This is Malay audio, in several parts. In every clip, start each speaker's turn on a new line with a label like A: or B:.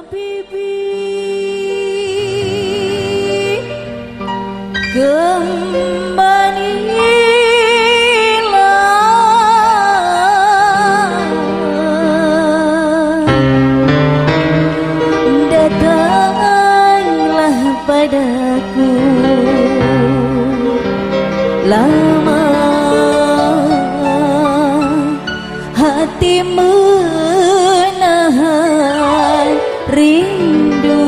A: Datanglah padaku lama hati menahan rindu.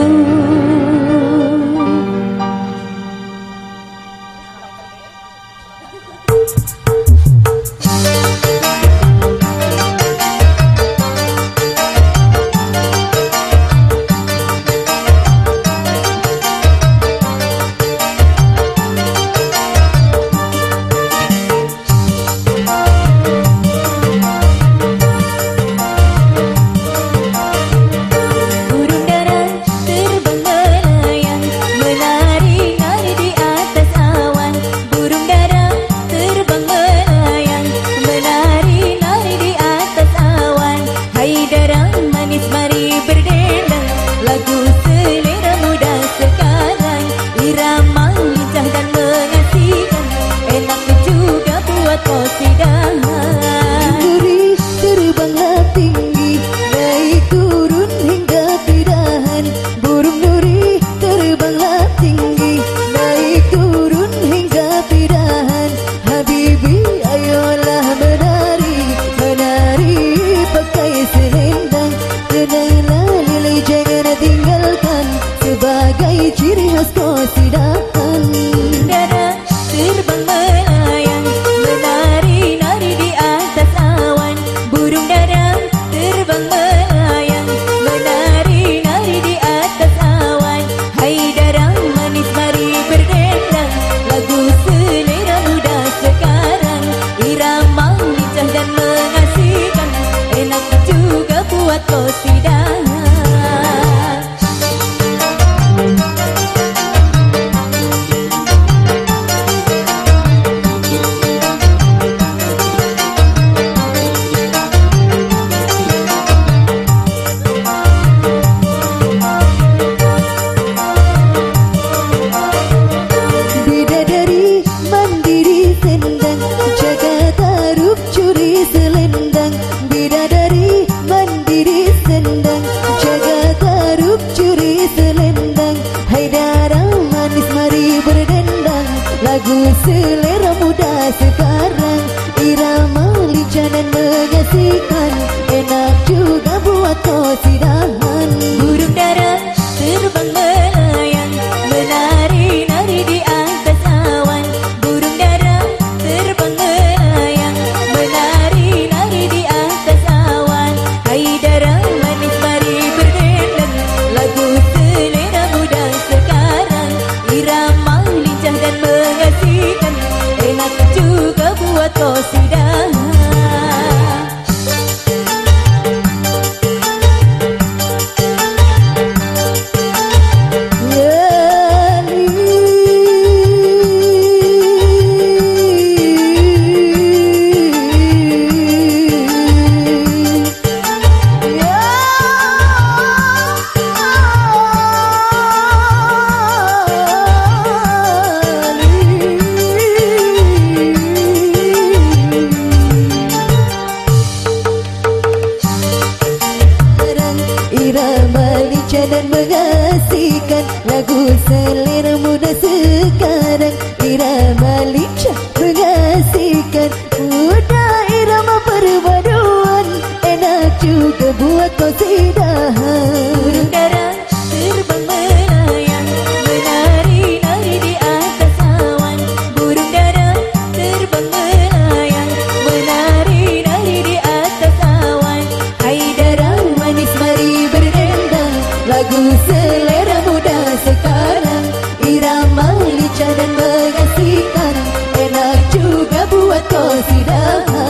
B: Selera muda sekarang, irama lincah dan mengasihkan, enak juga buat kosidahan.
A: Burung dara terbang melayang, menari-nari di atas awan. Burung dara terbang melayang, menari-nari di atas awan. Hai dara manis mari berdendang, lagu selera muda sekarang, irama lincah dan mengasihkan, enak juga buat kosidahan.
B: Irama lincah dan mengasihkan, lagu selera muda sekarang, irama lincah mengasihkan, muda irama perpaduan, enak juga buat kosidahan.
A: Burung dara terbang melayang, menari-nari di atas awan. Burung dara terbang melayang, menari-nari di atas awan. Hai dara manis mari berdendang, lagu selera muda sekarang, irama lincah dan mengasihkan, enak juga buat kosidahan.